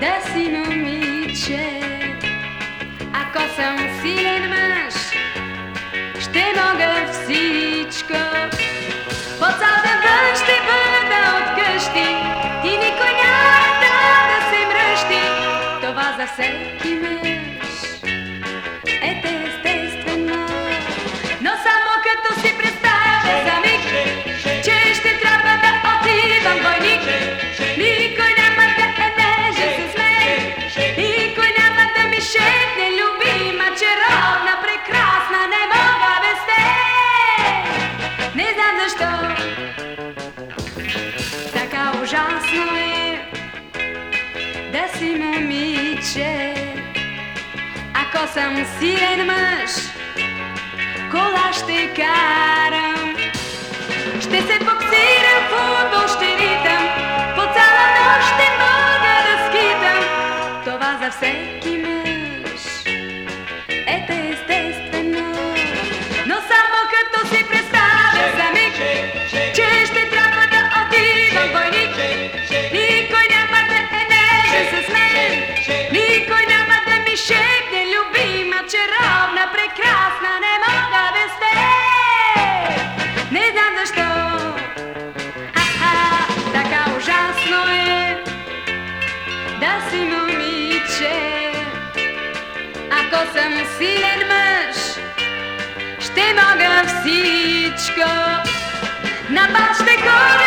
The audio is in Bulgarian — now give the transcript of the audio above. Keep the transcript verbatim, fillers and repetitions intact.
да си момиче. Ако съм силен мъж, ще мога всичко. По цял ден ще бъда от къщи и никой няма да се мръщи. Това за всеки мъж е естествено, но само като си представя за миг, че ще трябва да отивам войник, никой няма да е нежен с мен, никой няма да ми шепне любима, чаровна, прекрасна, не мога без теб. Не знам защо така ужасно е да си момиче. Ако съм силен мъж, кола ще карам, ще се боксирам, футбол ще ритам, по цяла нощ ще мога да скитам. Това за всеки мъж е естествено, но само като си представя за миг, че ще трябва да отивам войник, никой няма да е нежен с мен, никой няма да ми шепне любима, чаровна, прекрасна, не мога без теб. Не знам защо аха, така ужасно е да си момиче. Ако съм силен мъж, ще мога всичко. На бал ще ходя